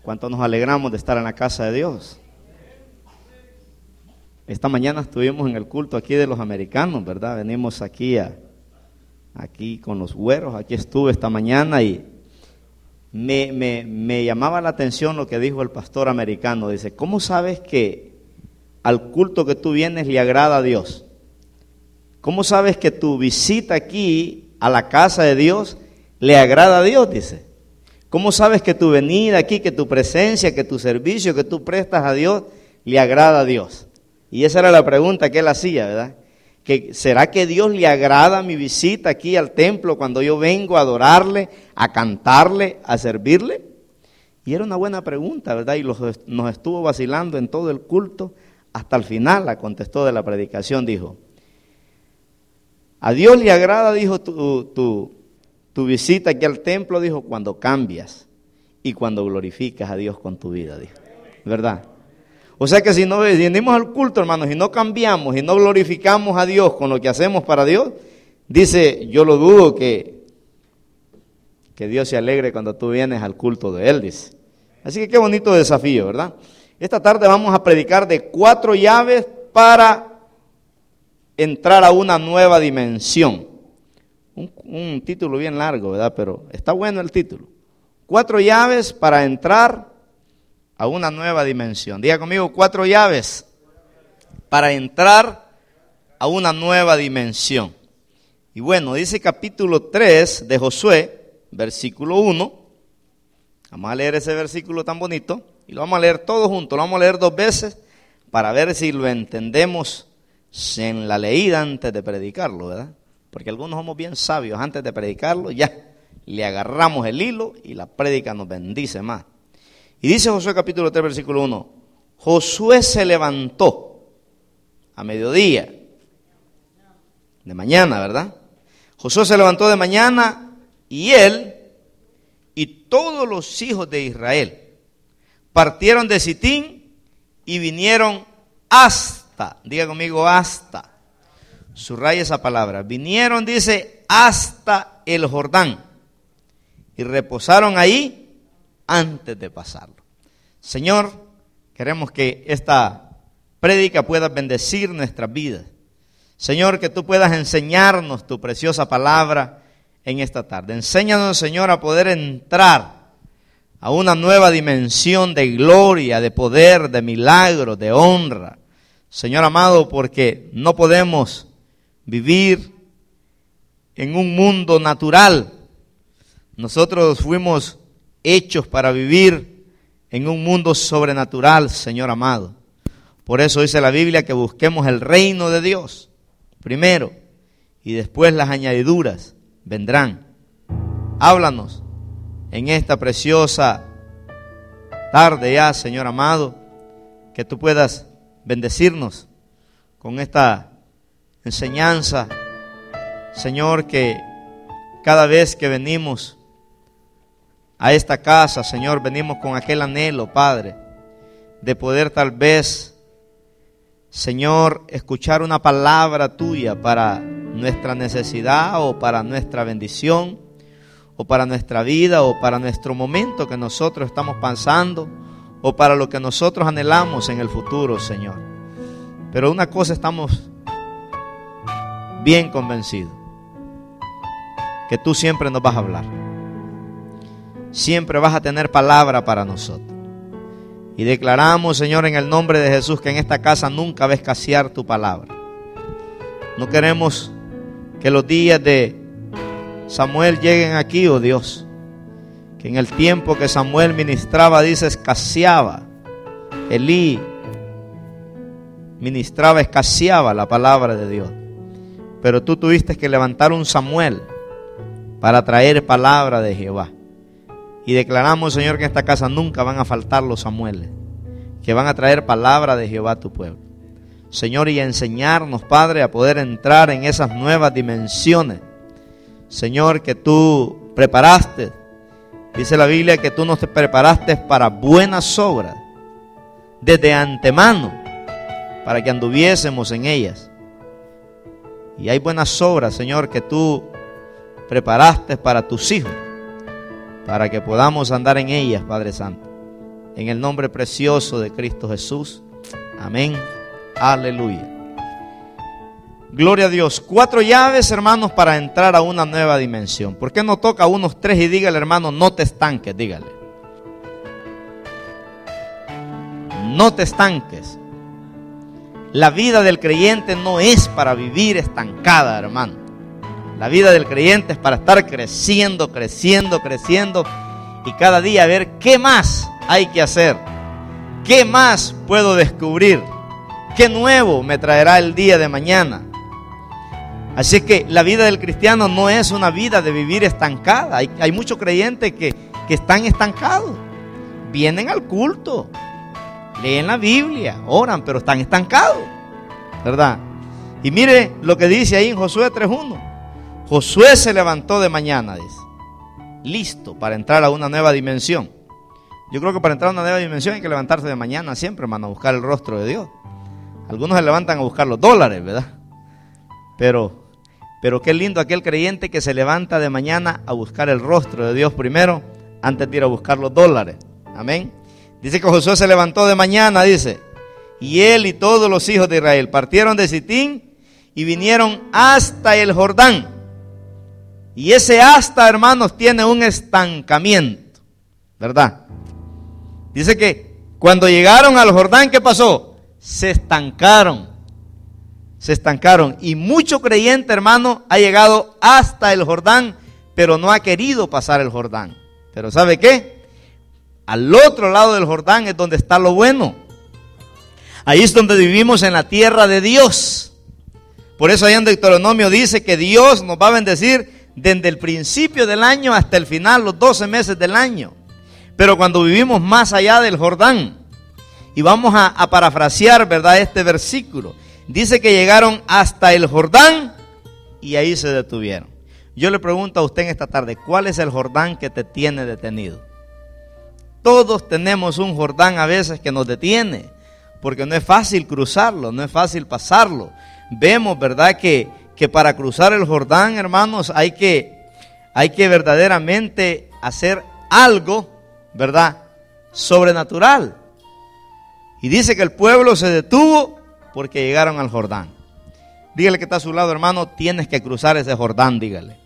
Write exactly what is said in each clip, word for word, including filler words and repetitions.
¿Cuánto nos alegramos de estar en la casa de Dios? Esta mañana estuvimos en el culto aquí de los americanos, ¿verdad? Venimos aquí a, aquí con los güeros, aquí estuve esta mañana y me, me, me llamaba la atención lo que dijo el pastor americano. Dice, ¿cómo sabes que al culto que tú vienes le agrada a Dios? ¿Cómo sabes que tu visita aquí a la casa de Dios le agrada a Dios? Dice. ¿Cómo sabes que tu venida aquí, que tu presencia, que tu servicio que tú prestas a Dios le agrada a Dios? Y esa era la pregunta que él hacía, ¿verdad? Que ¿será que Dios le agrada mi visita aquí al templo cuando yo vengo a adorarle, a cantarle, a servirle? Y era una buena pregunta, ¿verdad? Y los, nos estuvo vacilando en todo el culto. Hasta el final la contestó de la predicación, dijo, a Dios le agrada, dijo, tu, tu, tu visita aquí al templo, dijo, cuando cambias y cuando glorificas a Dios con tu vida, dijo, ¿verdad? O sea que si no venimos al culto, hermanos, y no cambiamos y no glorificamos a Dios con lo que hacemos para Dios, dice, yo lo dudo que, que Dios se alegre cuando tú vienes al culto de Él, dice. Así que qué bonito desafío, ¿verdad? Esta tarde vamos a predicar de cuatro llaves para entrar a una nueva dimensión. Un, un título bien largo, ¿verdad? Pero está bueno el título. Cuatro llaves para entrar a una nueva dimensión. Diga conmigo, cuatro llaves para entrar a una nueva dimensión. Y bueno, dice capítulo tres de Josué, versículo uno. Vamos a leer ese versículo tan bonito y lo vamos a leer todo junto. Lo vamos a leer dos veces para ver si lo entendemos en la leída antes de predicarlo, ¿verdad? Porque algunos somos bien sabios, antes de predicarlo ya le agarramos el hilo y la prédica nos bendice más. Y dice Josué capítulo tres versículo uno, Josué se levantó a mediodía, de mañana, ¿verdad? Josué se levantó de mañana y él y todos los hijos de Israel partieron de Sitín y vinieron hasta, diga conmigo hasta, subraya esa palabra, vinieron, dice, hasta el Jordán y reposaron ahí antes de pasarlo. Señor, queremos que esta prédica pueda bendecir nuestras vidas. Señor, que tú puedas enseñarnos tu preciosa palabra en esta tarde. Enséñanos, Señor, a poder entrar a una nueva dimensión de gloria, de poder, de milagro, de honra. Señor amado, porque no podemos vivir en un mundo natural. Nosotros fuimos hechos para vivir en un mundo sobrenatural, Señor amado. Por eso dice la Biblia que busquemos el reino de Dios primero y después las añadiduras vendrán. Háblanos en esta preciosa tarde ya, Señor amado, que tú puedas bendecirnos con esta enseñanza, Señor, que cada vez que venimos a esta casa, Señor, venimos con aquel anhelo, Padre, de poder tal vez, Señor, escuchar una palabra tuya para nuestra necesidad o para nuestra bendición o para nuestra vida o para nuestro momento que nosotros estamos pasando o para lo que nosotros anhelamos en el futuro, Señor. Pero una cosa estamos bien convencidos, que tú siempre nos vas a hablar. Siempre vas a tener palabra para nosotros. Y declaramos, Señor, en el nombre de Jesús, que en esta casa nunca va a escasear tu palabra. No queremos que los días de Samuel lleguen aquí, oh Dios. Que en el tiempo que Samuel ministraba, dice, escaseaba. Elí ministraba, escaseaba la palabra de Dios. Pero tú tuviste que levantar un Samuel para traer palabra de Jehová. Y declaramos, Señor, que en esta casa nunca van a faltar los Samueles, que van a traer palabra de Jehová a tu pueblo. Señor, y a enseñarnos, Padre, a poder entrar en esas nuevas dimensiones, Señor, que tú preparaste. Dice la Biblia que tú nos preparaste para buenas obras, desde antemano, para que anduviésemos en ellas. Y hay buenas obras, Señor, que tú preparaste para tus hijos, para que podamos andar en ellas, Padre Santo. en el nombre precioso de Cristo Jesús. Amén. Aleluya. Gloria a Dios. Cuatro llaves, hermanos, para entrar a una nueva dimensión. ¿Por qué no toca unos tres y dígale, hermano, no te estanques? Dígale. No te estanques. La vida del creyente no es para vivir estancada, hermano. La vida del creyente es para estar creciendo, creciendo, creciendo. Y cada día ver qué más hay que hacer. ¿Qué más puedo descubrir? ¿Qué nuevo me traerá el día de mañana? Así que la vida del cristiano no es una vida de vivir estancada. Hay, hay muchos creyentes que, que están estancados. Vienen al culto, leen la Biblia, oran, pero están estancados, ¿verdad? Y mire lo que dice ahí en Josué tres uno. Josué se levantó de mañana, dice, listo para entrar a una nueva dimensión. Yo creo que para entrar a una nueva dimensión hay que levantarse de mañana siempre, hermano, a buscar el rostro de Dios. Algunos se levantan a buscar los dólares, ¿verdad? Pero, pero qué lindo aquel creyente que se levanta de mañana a buscar el rostro de Dios primero, antes de ir a buscar los dólares. Amén. Dice que Josué se levantó de mañana, dice, y él y todos los hijos de Israel partieron de Sitín y vinieron hasta el Jordán. Y ese hasta, hermanos, tiene un estancamiento, ¿verdad? Dice que cuando llegaron al Jordán, ¿qué pasó? Se estancaron. Se estancaron. Y mucho creyente, hermano, ha llegado hasta el Jordán, pero no ha querido pasar el Jordán. Pero ¿sabe qué? Al otro lado del Jordán es donde está lo bueno. Ahí es donde vivimos en la tierra de Dios. Por eso ahí en Deuteronomio dice que Dios nos va a bendecir desde el principio del año hasta el final, los doce meses del año. Pero cuando vivimos más allá del Jordán, y vamos a, a parafrasear, ¿verdad?, este versículo, dice que llegaron hasta el Jordán y ahí se detuvieron. Yo le pregunto a usted en esta tarde, ¿cuál es el Jordán que te tiene detenido? Todos tenemos un Jordán a veces que nos detiene, porque no es fácil cruzarlo, no es fácil pasarlo. Vemos, ¿verdad?, que, que para cruzar el Jordán, hermanos, hay que, hay que verdaderamente hacer algo, ¿verdad?, sobrenatural. Y dice que el pueblo se detuvo porque llegaron al Jordán. Dígale que está a su lado, hermano, tienes que cruzar ese Jordán, dígale.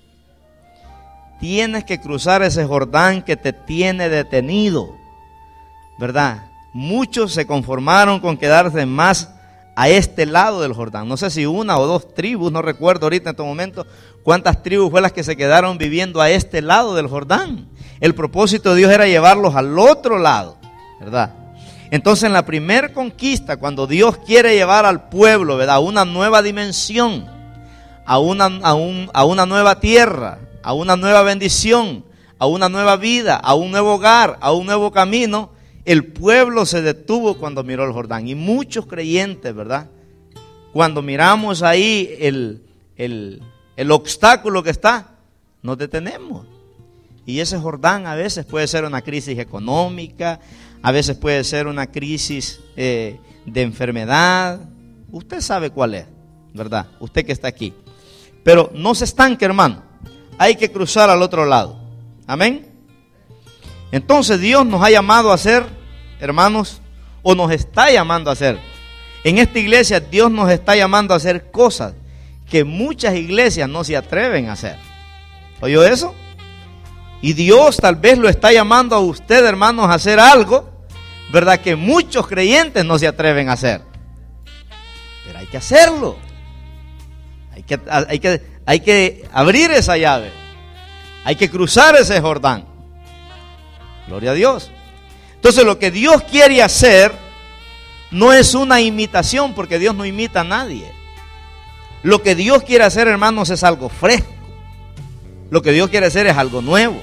Tienes que cruzar ese Jordán que te tiene detenido, ¿verdad? Muchos se conformaron con quedarse más a este lado del Jordán. No sé si una o dos tribus, no recuerdo ahorita en este momento cuántas tribus fue las que se quedaron viviendo a este lado del Jordán. El propósito de Dios era llevarlos al otro lado, ¿verdad? Entonces en la primer conquista, cuando Dios quiere llevar al pueblo, ¿verdad?, a una nueva dimensión, a una, a, un, a una nueva tierra, a una nueva bendición, a una nueva vida, a un nuevo hogar, a un nuevo camino, el pueblo se detuvo cuando miró el Jordán. Y muchos creyentes, ¿verdad?, cuando miramos ahí el, el, el obstáculo que está, nos detenemos. Y ese Jordán a veces puede ser una crisis económica, a veces puede ser una crisis eh, de enfermedad. Usted sabe cuál es, ¿verdad? Usted que está aquí. Pero no se estanque, hermano. Hay que cruzar al otro lado. Amén. Entonces Dios nos ha llamado a hacer, hermanos, o nos está llamando a hacer. En esta iglesia Dios nos está llamando a hacer cosas que muchas iglesias no se atreven a hacer. ¿Oyó eso? Y Dios tal vez lo está llamando a usted, hermanos, a hacer algo, ¿verdad?, que muchos creyentes no se atreven a hacer. Pero hay que hacerlo. Hay que, hay que, hay que abrir esa llave. Hay que cruzar ese Jordán. Gloria a Dios. Entonces lo que Dios quiere hacer no es una imitación, porque Dios no imita a nadie. Lo que Dios quiere hacer, hermanos, es algo fresco. Lo que Dios quiere hacer es algo nuevo.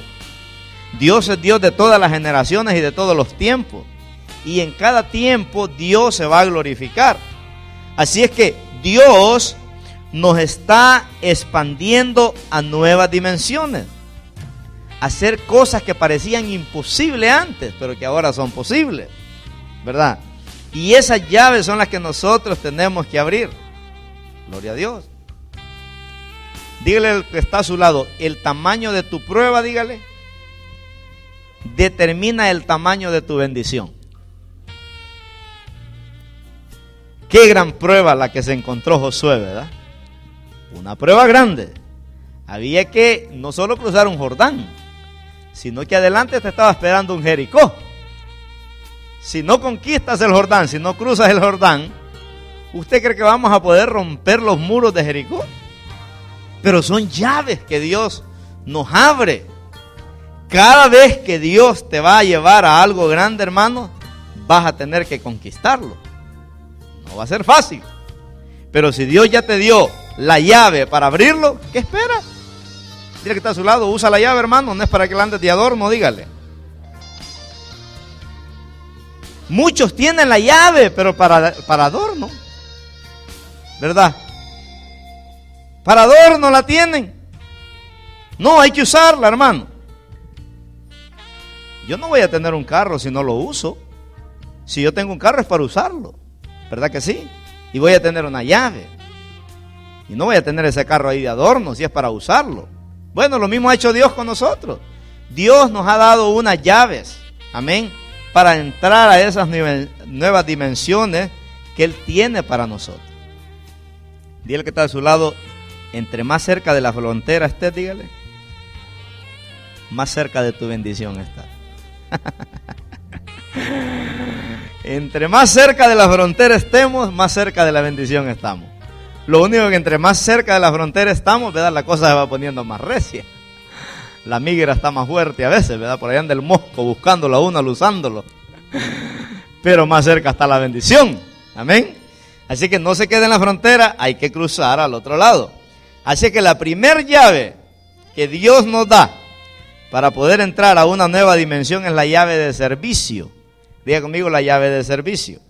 Dios es Dios de todas las generaciones y de todos los tiempos. Y en cada tiempo Dios se va a glorificar. Así es que Dios nos está expandiendo a nuevas dimensiones. Hacer cosas que parecían imposibles antes, pero que ahora son posibles, ¿verdad? Y esas llaves son las que nosotros tenemos que abrir. Gloria a Dios. Dígale al que está a su lado, el tamaño de tu prueba, dígale, determina el tamaño de tu bendición. Qué gran prueba la que se encontró Josué, ¿verdad? Una prueba grande. Había que no solo cruzar un Jordán, sino que adelante te estaba esperando un Jericó. Si no conquistas el Jordán, si no cruzas el Jordán, ¿usted cree que vamos a poder romper los muros de Jericó? Pero son llaves que Dios nos abre. Cada vez que Dios te va a llevar a algo grande, hermano, vas a tener que conquistarlo. No va a ser fácil. Pero si Dios ya te dio la llave para abrirlo, ¿qué esperas? Dile que está a su lado, usa la llave, hermano, no es para que la andes de adorno, dígale. Muchos tienen la llave, pero para, para adorno, ¿verdad? Para adorno la tienen. No, hay que usarla, hermano. Yo no voy a tener un carro si no lo uso. Si yo tengo un carro es para usarlo, ¿verdad que sí? Y voy a tener una llave. Y no voy a tener ese carro ahí de adorno si es para usarlo. Bueno, lo mismo ha hecho Dios con nosotros. Dios nos ha dado unas llaves, amén, para entrar a esas nuevas dimensiones que Él tiene para nosotros. Dile que está a su lado, entre más cerca de la frontera estés, dígale, más cerca de tu bendición está. Entre más cerca de la frontera estemos, más cerca de la bendición estamos. Lo único que entre más cerca de la frontera estamos, ¿verdad? La cosa se va poniendo más recia. La migra está más fuerte a veces, ¿verdad? Por allá anda el mosco buscándolo a uno, alusándolo. Pero más cerca está la bendición. Amén. Así que no se quede en la frontera, hay que cruzar al otro lado. Así que la primer llave que Dios nos da para poder entrar a una nueva dimensión es la llave de servicio. Diga conmigo, la llave de servicio.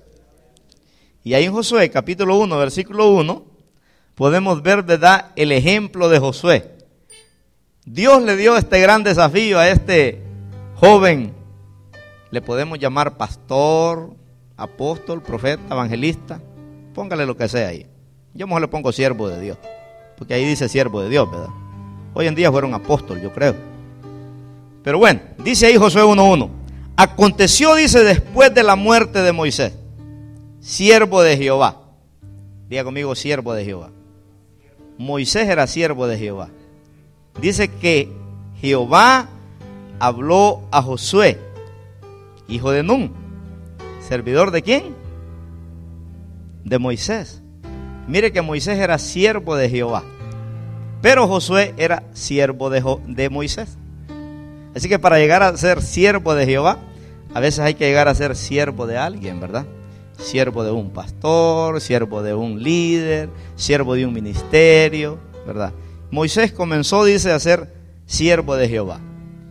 Y ahí en Josué, capítulo uno, versículo uno, podemos ver, ¿verdad?, el ejemplo de Josué. Dios le dio este gran desafío a este joven. Le podemos llamar pastor, apóstol, profeta, evangelista. Póngale lo que sea ahí. Yo mejor le pongo siervo de Dios, porque ahí dice siervo de Dios, ¿verdad? Hoy en día fueron apóstol, yo creo. Pero bueno, dice ahí Josué uno uno. Aconteció, dice, después de la muerte de Moisés, siervo de Jehová. Diga conmigo, siervo de Jehová. Moisés era siervo de Jehová. Dice que Jehová habló a Josué, hijo de Nun. ¿Servidor de quién? De Moisés. Mire que Moisés era siervo de Jehová, pero Josué era siervo de, Jo- de Moisés. Así que para llegar a ser siervo de Jehová, a veces hay que llegar a ser siervo de alguien, ¿verdad? Siervo de un pastor, siervo de un líder, siervo de un ministerio, ¿verdad? Moisés comenzó, dice, a ser siervo de Jehová.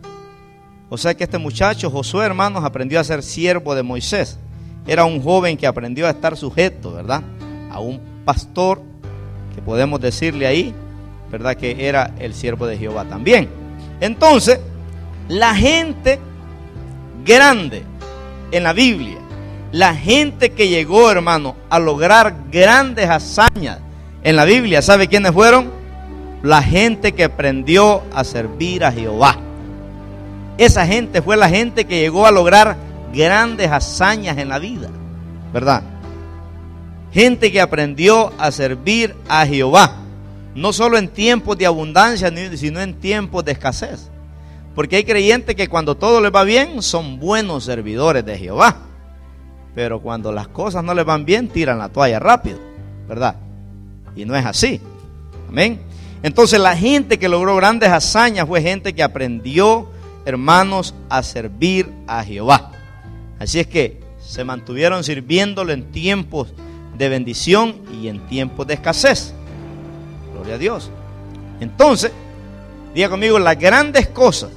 O sea que este muchacho, Josué, hermanos, aprendió a ser siervo de Moisés. Era un joven que aprendió a estar sujeto, ¿verdad?, a un pastor, que podemos decirle ahí, ¿verdad?, que era el siervo de Jehová también. Entonces, la gente grande en la Biblia, la gente que llegó, hermano, a lograr grandes hazañas en la Biblia, ¿sabe quiénes fueron? La gente que aprendió a servir a Jehová. Esa gente fue la gente que llegó a lograr grandes hazañas en la vida, ¿verdad? Gente que aprendió a servir a Jehová, no solo en tiempos de abundancia, sino en tiempos de escasez. Porque hay creyentes que cuando todo les va bien son buenos servidores de Jehová, pero cuando las cosas no les van bien tiran la toalla rápido, ¿verdad? Y no es así. Amén. Entonces la gente que logró grandes hazañas fue gente que aprendió, hermanos, a servir a Jehová. Así es que se mantuvieron sirviéndolo en tiempos de bendición y en tiempos de escasez. Gloria a Dios. Entonces, diga conmigo, las grandes cosas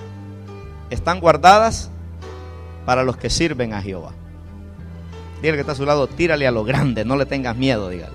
están guardadas para los que sirven a Jehová. Dígale que está a su lado, tírale a lo grande, no le tengas miedo, dígale.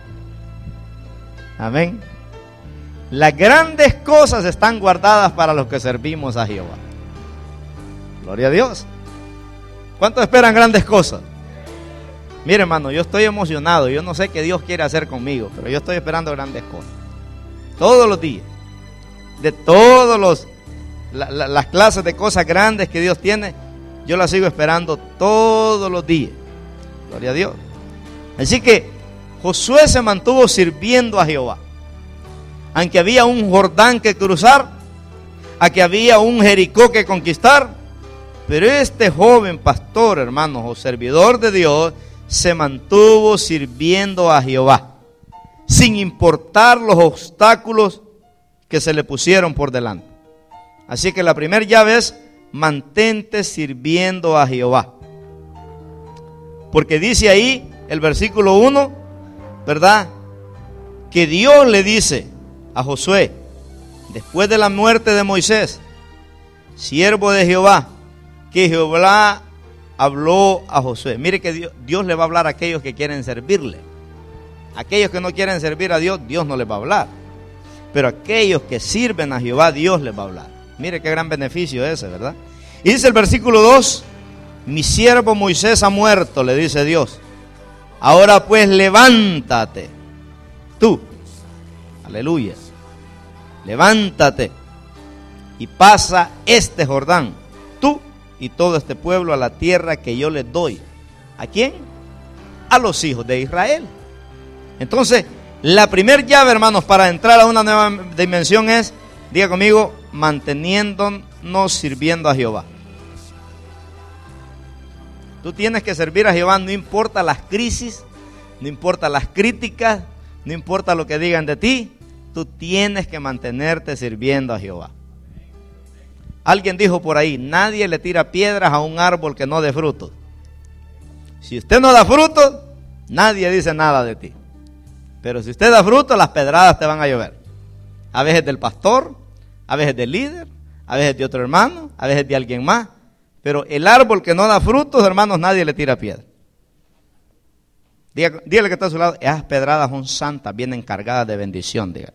Amén. Las grandes cosas están guardadas para los que servimos a Jehová. Gloria a Dios. ¿Cuántos esperan grandes cosas? Mire, hermano, yo estoy emocionado. Yo no sé qué Dios quiere hacer conmigo, pero yo estoy esperando grandes cosas. Todos los días. De todos los la, la, las clases de cosas grandes que Dios tiene, yo las sigo esperando todos los días. Gloria a Dios. Así que Josué se mantuvo sirviendo a Jehová. Aunque había un Jordán que cruzar, aunque había un Jericó que conquistar, pero este joven pastor, hermanos, o servidor de Dios, se mantuvo sirviendo a Jehová, sin importar los obstáculos que se le pusieron por delante. Así que la primera llave es: mantente sirviendo a Jehová. Porque dice ahí el versículo uno, ¿verdad?, que Dios le dice a Josué, después de la muerte de Moisés, siervo de Jehová, que Jehová habló a Josué. Mire que Dios, Dios le va a hablar a aquellos que quieren servirle. Aquellos que no quieren servir a Dios, Dios no les va a hablar. Pero aquellos que sirven a Jehová, Dios les va a hablar. Mire qué gran beneficio ese, ¿verdad? Y dice el versículo dos, mi siervo Moisés ha muerto, le dice Dios. Ahora pues levántate, tú, aleluya, levántate y pasa este Jordán, tú y todo este pueblo, a la tierra que yo les doy. ¿A quién? A los hijos de Israel. Entonces, la primera llave, hermanos, para entrar a una nueva dimensión es, diga conmigo, manteniéndonos sirviendo a Jehová. Tú tienes que servir a Jehová, no importa las crisis, no importa las críticas, no importa lo que digan de ti, tú tienes que mantenerte sirviendo a Jehová. Alguien dijo por ahí, nadie le tira piedras a un árbol que no dé frutos. Si usted no da frutos, nadie dice nada de ti. Pero si usted da frutos, las pedradas te van a llover. A veces del pastor, a veces del líder, a veces de otro hermano, a veces de alguien más. Pero el árbol que no da frutos, hermanos, nadie le tira piedra. Dígale, dígale que está a su lado, esas pedradas son santas, vienen cargadas de bendición, dígale.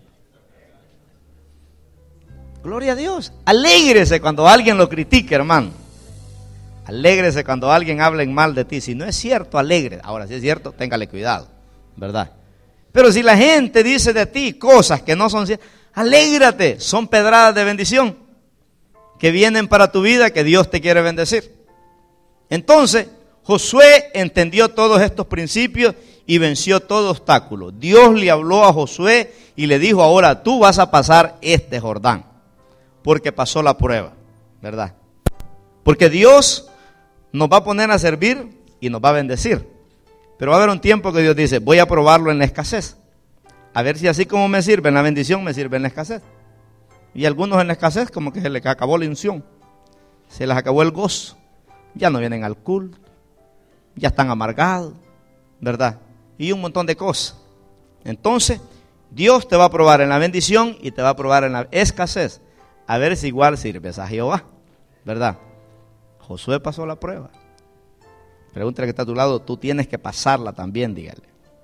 Gloria a Dios. Alégrese cuando alguien lo critique, hermano. Alégrese cuando alguien hable mal de ti. Si no es cierto, alegre. Ahora, si es cierto, téngale cuidado, ¿verdad? Pero si la gente dice de ti cosas que no son ciertas, alégrate. Son pedradas de bendición que vienen para tu vida, que Dios te quiere bendecir. Entonces, Josué entendió todos estos principios y venció todo obstáculo. Dios le habló a Josué y le dijo, ahora tú vas a pasar este Jordán, porque pasó la prueba, ¿verdad? Porque Dios nos va a poner a servir y nos va a bendecir. Pero va a haber un tiempo que Dios dice, voy a probarlo en la escasez. A ver si así como me sirve en la bendición, me sirve en la escasez. Y algunos en la escasez como que se les acabó la unción, se les acabó el gozo, ya no vienen al culto, ya están amargados, ¿verdad? Y un montón de cosas. Entonces, Dios te va a probar en la bendición y te va a probar en la escasez, a ver si igual sirves a Jehová, ¿verdad? Josué pasó la prueba. Pregúntale que está a tu lado, tú tienes que pasarla también, dígale.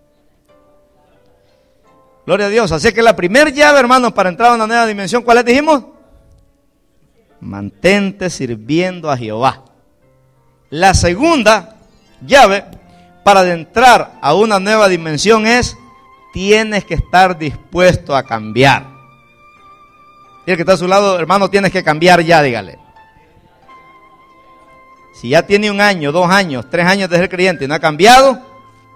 Gloria a Dios. Así que la primera llave, hermanos, para entrar a una nueva dimensión, ¿cuál les dijimos? Mantente sirviendo a Jehová. La segunda llave para entrar a una nueva dimensión es, tienes que estar dispuesto a cambiar. Y el que está a su lado, hermano, tienes que cambiar ya, dígale. Si ya tiene un año, dos años, tres años de ser creyente y no ha cambiado,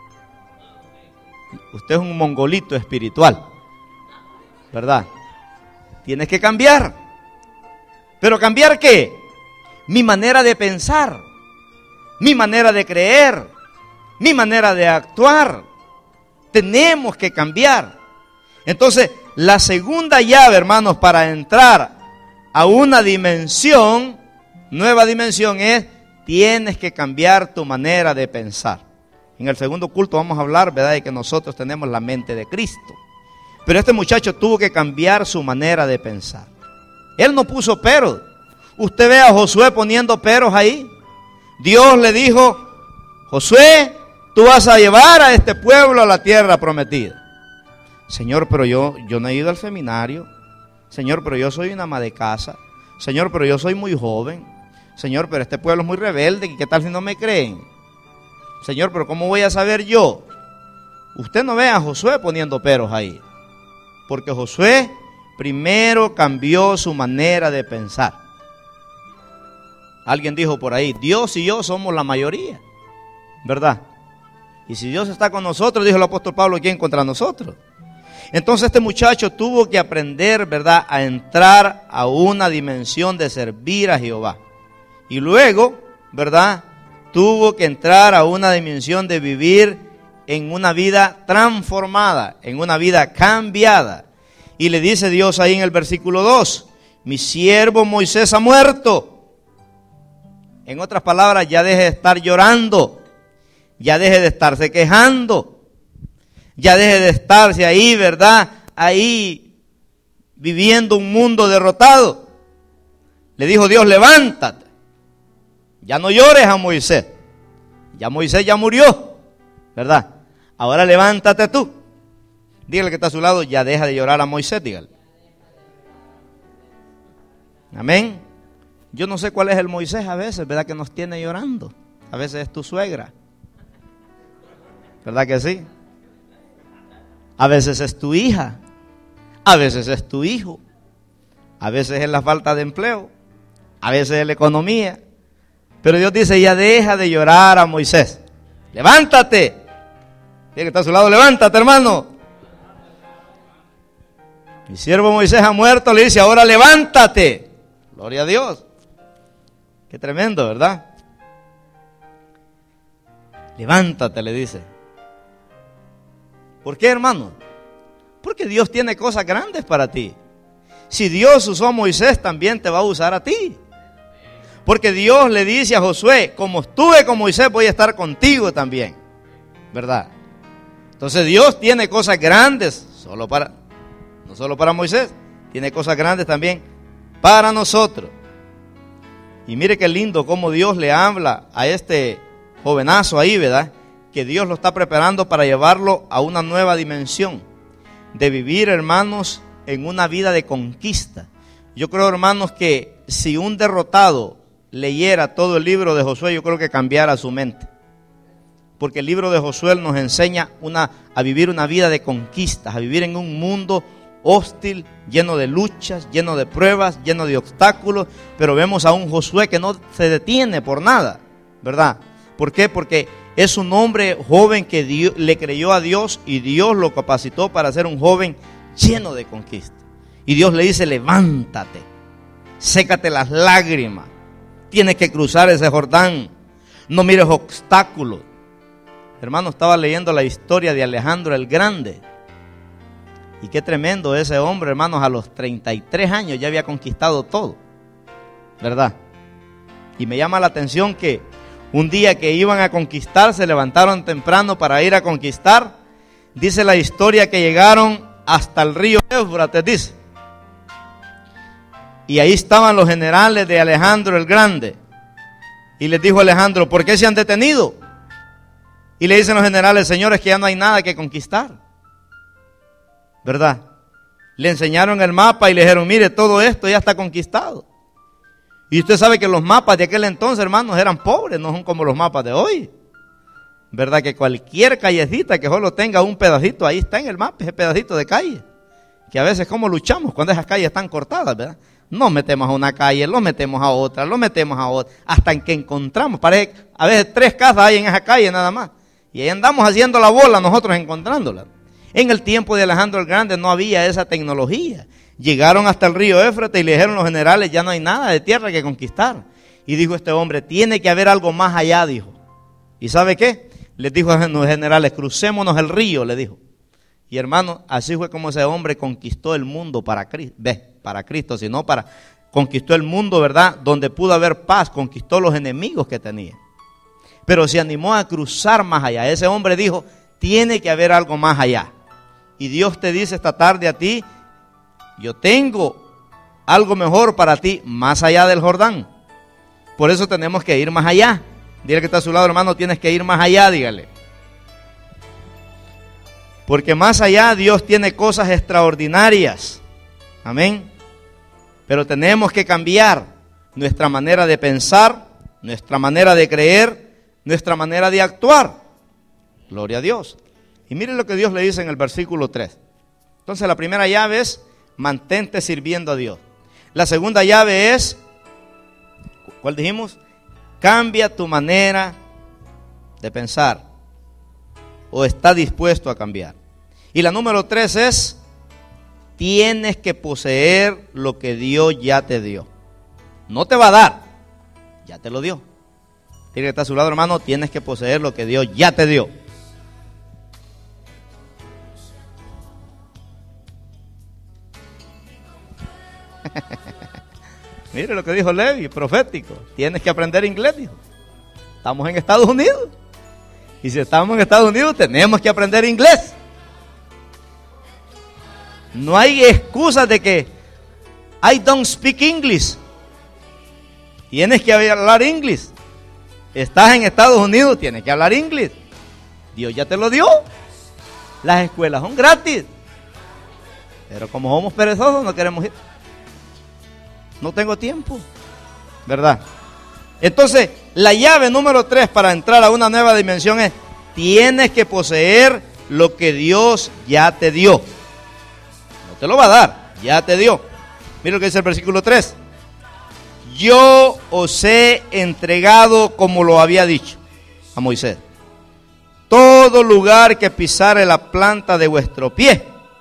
usted es un mongolito espiritual, ¿verdad? Tienes que cambiar. ¿Pero cambiar qué? Mi manera de pensar, mi manera de creer, mi manera de actuar. Tenemos que cambiar. Entonces, la segunda llave, hermanos, para entrar a una dimensión, nueva dimensión, es tienes que cambiar tu manera de pensar. En el segundo culto vamos a hablar, ¿verdad?, de que nosotros tenemos la mente de Cristo. Pero este muchacho tuvo que cambiar su manera de pensar. Él no puso peros. Usted ve a Josué poniendo peros ahí. Dios le dijo, Josué, tú vas a llevar a este pueblo a la tierra prometida. Señor, pero yo, yo no he ido al seminario. Señor, pero yo soy una ama de casa. Señor, pero yo soy muy joven. Señor, pero este pueblo es muy rebelde. ¿Y qué tal si no me creen? Señor, pero ¿cómo voy a saber yo? Usted no ve a Josué poniendo peros ahí. Porque Josué primero cambió su manera de pensar. Alguien dijo por ahí, Dios y yo somos la mayoría, ¿verdad? Y si Dios está con nosotros, dijo el apóstol Pablo, ¿quién contra nosotros? Entonces este muchacho tuvo que aprender, ¿verdad?, a entrar a una dimensión de servir a Jehová. Y luego, ¿verdad?, tuvo que entrar a una dimensión de vivir en una vida transformada, en una vida cambiada. Y le dice Dios ahí en el versículo dos, mi siervo Moisés ha muerto. En otras palabras, ya deje de estar llorando, ya deje de estarse quejando, ya deje de estarse ahí, ¿verdad?, ahí viviendo un mundo derrotado. Le dijo Dios, levántate, ya no llores a Moisés, ya Moisés ya murió, ¿verdad? Ahora levántate tú. Dígale que está a su lado, ya deja de llorar a Moisés, dígale. Amén. Yo no sé cuál es el Moisés a veces, ¿verdad?, que nos tiene llorando. A veces es tu suegra, ¿verdad que sí? A veces es tu hija, a veces es tu hijo, a veces es la falta de empleo, a veces es la economía. Pero Dios dice, ya deja de llorar a Moisés. Levántate. Dice que está a su lado, levántate, hermano. Mi siervo Moisés ha muerto, le dice, ahora levántate. Gloria a Dios. Qué tremendo, ¿verdad? Levántate, le dice. ¿Por qué, hermano? Porque Dios tiene cosas grandes para ti. Si Dios usó a Moisés, también te va a usar a ti. Porque Dios le dice a Josué, como estuve con Moisés, voy a estar contigo también. ¿Verdad? Entonces Dios tiene cosas grandes, solo para, no solo para Moisés, tiene cosas grandes también para nosotros. Y mire qué lindo cómo Dios le habla a este jovenazo ahí, ¿verdad? Que Dios lo está preparando para llevarlo a una nueva dimensión, de vivir, hermanos, en una vida de conquista. Yo creo, hermanos, que si un derrotado leyera todo el libro de Josué, yo creo que cambiara su mente. Porque el libro de Josué nos enseña una, a vivir una vida de conquistas, a vivir en un mundo hostil, lleno de luchas, lleno de pruebas, lleno de obstáculos. Pero vemos a un Josué que no se detiene por nada, ¿verdad? ¿Por qué? Porque es un hombre joven que Dios, le creyó a Dios y Dios lo capacitó para ser un joven lleno de conquista. Y Dios le dice, levántate, sécate las lágrimas, tienes que cruzar ese Jordán, no mires obstáculos. Hermano, estaba leyendo la historia de Alejandro el Grande. Y qué tremendo ese hombre, hermanos, a los treinta y tres años ya había conquistado todo, ¿verdad? Y me llama la atención que un día que iban a conquistar, se levantaron temprano para ir a conquistar. Dice la historia que llegaron hasta el río Éufrates, dice. Y ahí estaban los generales de Alejandro el Grande. Y les dijo Alejandro, ¿por qué se han detenido? Y le dicen los generales, señores, que ya no hay nada que conquistar, ¿verdad? Le enseñaron el mapa y le dijeron, mire, todo esto ya está conquistado. Y usted sabe que los mapas de aquel entonces, hermanos, eran pobres, no son como los mapas de hoy, ¿verdad? Que cualquier callecita que solo tenga un pedacito, ahí está en el mapa, ese pedacito de calle. Que a veces como luchamos cuando esas calles están cortadas, ¿verdad? Nos metemos a una calle, lo metemos a otra, lo metemos a otra, hasta en que encontramos. Parece que a veces tres casas hay en esa calle nada más. Y ahí andamos haciendo la bola nosotros encontrándola. En el tiempo de Alejandro el Grande no había esa tecnología. Llegaron hasta el río Éufrates y le dijeron los generales, ya no hay nada de tierra que conquistar. Y dijo este hombre, tiene que haber algo más allá, dijo. ¿Y sabe qué? Les dijo a los generales, crucémonos el río, le dijo. Y hermano, así fue como ese hombre conquistó el mundo para Cristo, ve, para Cristo, sino para, conquistó el mundo, ¿verdad? Donde pudo haber paz, conquistó los enemigos que tenía. Pero se animó a cruzar más allá. Ese hombre dijo, tiene que haber algo más allá. Y Dios te dice esta tarde a ti, yo tengo algo mejor para ti más allá del Jordán. Por eso tenemos que ir más allá. Dile que está a su lado, hermano, tienes que ir más allá, dígale. Porque más allá Dios tiene cosas extraordinarias. Amén. Pero tenemos que cambiar nuestra manera de pensar, nuestra manera de creer, nuestra manera de actuar. Gloria a Dios. Y miren lo que Dios le dice en el versículo tres. Entonces la primera llave es, mantente sirviendo a Dios. La segunda llave es, ¿cuál dijimos? Cambia tu manera de pensar. o está dispuesto a cambiar. Y la número tres es, tienes que poseer lo que Dios ya te dio. No te va a dar, ya te lo dio. Tiene que estar a su lado, hermano, tienes que poseer lo que Dios ya te dio. Mire lo que dijo Levi, profético. Tienes que aprender inglés, dijo. Estamos en Estados Unidos. Y si estamos en Estados Unidos, tenemos que aprender inglés. No hay excusa de que I don't speak English. Tienes que hablar inglés. Estás en Estados Unidos, tienes que hablar inglés. Dios ya te lo dio. Las escuelas son gratis. Pero como somos perezosos, no queremos ir. No tengo tiempo, ¿verdad? Entonces, la llave número tres para entrar a una nueva dimensión es, tienes que poseer lo que Dios ya te dio. No te lo va a dar, ya te dio. Mira lo que dice el versículo tres. Yo os he entregado como lo había dicho a Moisés. Todo lugar que pisare la planta de vuestro pie,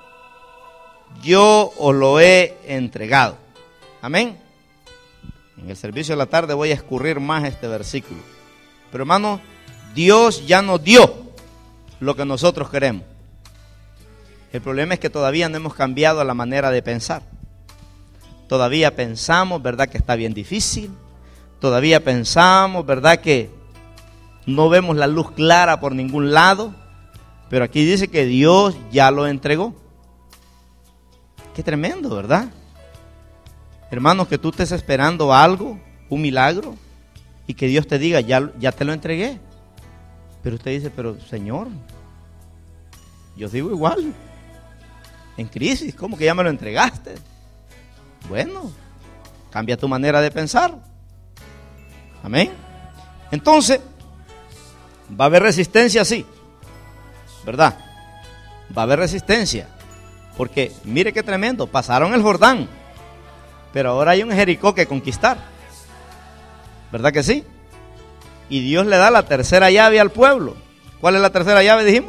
yo os lo he entregado. Amén. En el servicio de la tarde voy a escurrir más este versículo. Pero hermano, Dios ya nos dio lo que nosotros queremos. El problema es que todavía no hemos cambiado la manera de pensar. Todavía pensamos, ¿verdad?, que está bien difícil. Todavía pensamos, ¿verdad?, que no vemos la luz clara por ningún lado. Pero aquí dice que Dios ya lo entregó. Qué tremendo, ¿verdad? Hermanos, que tú estés esperando algo, un milagro, y que Dios te diga, ya, ya te lo entregué. Pero usted dice, pero Señor, yo sigo igual, en crisis, ¿cómo que ya me lo entregaste? Bueno, cambia tu manera de pensar. Amén. Entonces, va a haber resistencia, sí, ¿verdad? Va a haber resistencia, porque mire qué tremendo, pasaron el Jordán, pero ahora hay un Jericó que conquistar, ¿verdad que sí? Y Dios le da la tercera llave al pueblo. ¿Cuál es la tercera llave, dijimos?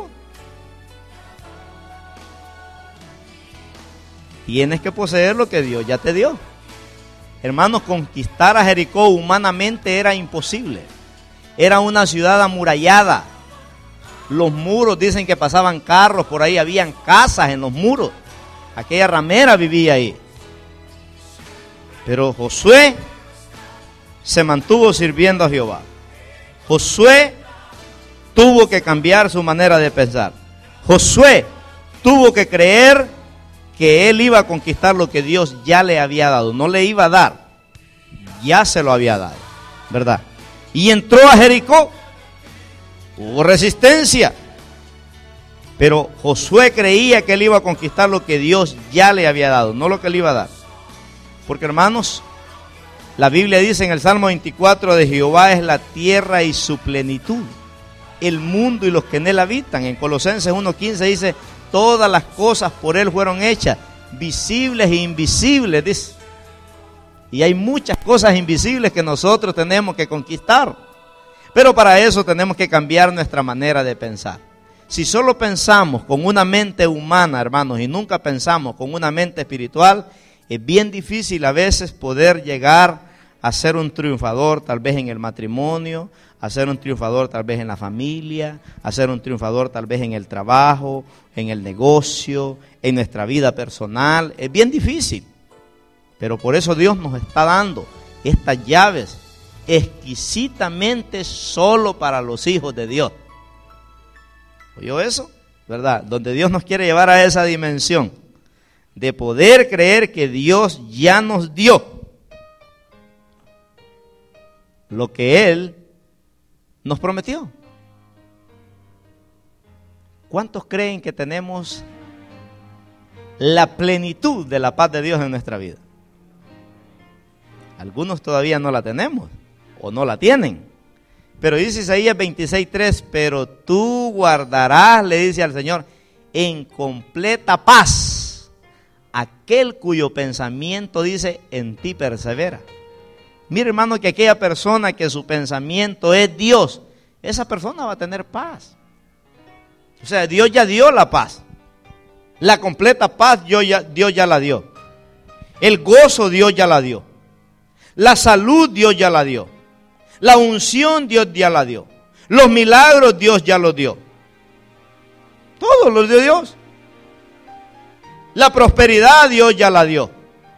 Tienes que poseer lo que Dios ya te dio. Hermanos, conquistar a Jericó humanamente era imposible. Era una ciudad amurallada. Los muros, dicen que pasaban carros por ahí, habían casas en los muros. Aquella ramera vivía ahí. Pero Josué se mantuvo sirviendo a Jehová. Josué tuvo que cambiar su manera de pensar. Josué tuvo que creer que él iba a conquistar lo que Dios ya le había dado. No le iba a dar, ya se lo había dado, ¿verdad? Y entró a Jericó. Hubo resistencia, pero Josué creía que él iba a conquistar lo que Dios ya le había dado, no lo que le iba a dar. Porque, hermanos, la Biblia dice en el Salmo veinticuatro, de Jehová es la tierra y su plenitud, el mundo y los que en él habitan. En Colosenses uno quince dice, todas las cosas por él fueron hechas, visibles e invisibles, dice. Y hay muchas cosas invisibles que nosotros tenemos que conquistar. Pero para eso tenemos que cambiar nuestra manera de pensar. Si solo pensamos con una mente humana, hermanos, y nunca pensamos con una mente espiritual, es bien difícil a veces poder llegar a ser un triunfador, tal vez en el matrimonio, a ser un triunfador tal vez en la familia, a ser un triunfador tal vez en el trabajo, en el negocio, en nuestra vida personal. Es bien difícil. Pero por eso Dios nos está dando estas llaves exquisitamente solo para los hijos de Dios. ¿Oyó eso? ¿Verdad? Donde Dios nos quiere llevar a esa dimensión de poder creer que Dios ya nos dio lo que Él nos prometió. ¿Cuántos creen que tenemos la plenitud de la paz de Dios en nuestra vida? Algunos todavía no la tenemos o no la tienen. Pero dice Isaías veintiséis tres, pero tú guardarás, le dice al Señor, en completa paz aquel cuyo pensamiento, dice, en ti persevera. Mira, hermano, que aquella persona que su pensamiento es Dios, esa persona va a tener paz. O sea, Dios ya dio la paz. La completa paz Dios ya, Dios ya la dio. El gozo Dios ya la dio. La salud Dios ya la dio. La unción Dios ya la dio. Los milagros Dios ya los dio. Todo lo dio Dios. La prosperidad Dios ya la dio.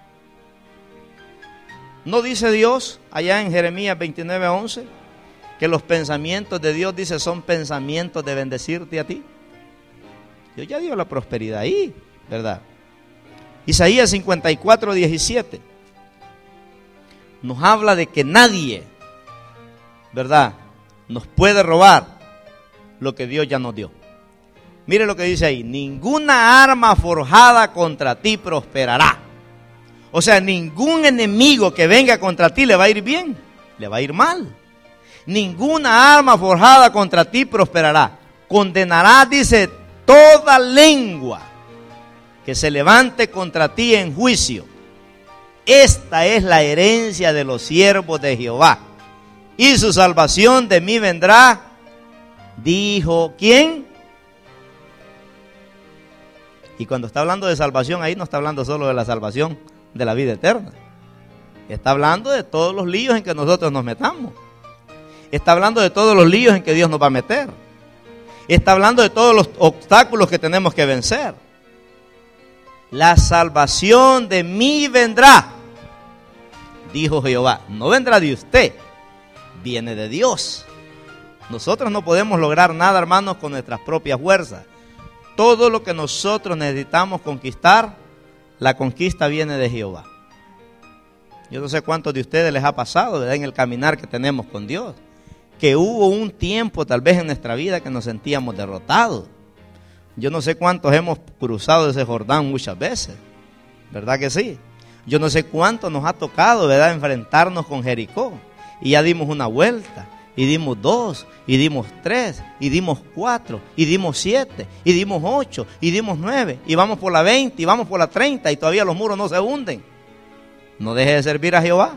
¿No dice Dios allá en Jeremías veintinueve once que los pensamientos de Dios, dice, son pensamientos de bendecirte a ti? Dios ya dio la prosperidad ahí, ¿verdad? Isaías cincuenta y cuatro diecisiete nos habla de que nadie, ¿verdad?, nos puede robar lo que Dios ya nos dio. Mire lo que dice ahí: ninguna arma forjada contra ti prosperará. O sea, ningún enemigo que venga contra ti le va a ir bien, le va a ir mal. Ninguna arma forjada contra ti prosperará. Condenará, dice, toda lengua que se levante contra ti en juicio. Esta es la herencia de los siervos de Jehová, y su salvación de mí vendrá, dijo, ¿quién? Y cuando está hablando de salvación, ahí no está hablando solo de la salvación de la vida eterna. Está hablando de todos los líos en que nosotros nos metamos. Está hablando de todos los líos en que Dios nos va a meter. Está hablando de todos los obstáculos que tenemos que vencer. La salvación de mí vendrá, dijo Jehová. No vendrá de usted, viene de Dios. Nosotros no podemos lograr nada, hermanos, con nuestras propias fuerzas. Todo lo que nosotros necesitamos conquistar, la conquista viene de Jehová. Yo no sé cuántos de ustedes les ha pasado, ¿verdad?, en el caminar que tenemos con Dios, que hubo un tiempo tal vez en nuestra vida que nos sentíamos derrotados. Yo no sé cuántos hemos cruzado ese Jordán muchas veces, ¿verdad que sí? Yo no sé cuánto nos ha tocado, ¿verdad?, enfrentarnos con Jericó, y ya dimos una vuelta, y dimos dos, y dimos tres, y dimos cuatro, y dimos siete, y dimos ocho, y dimos nueve, y vamos por la veinte, y vamos por la treinta, y todavía los muros no se hunden. No deje de servir a Jehová.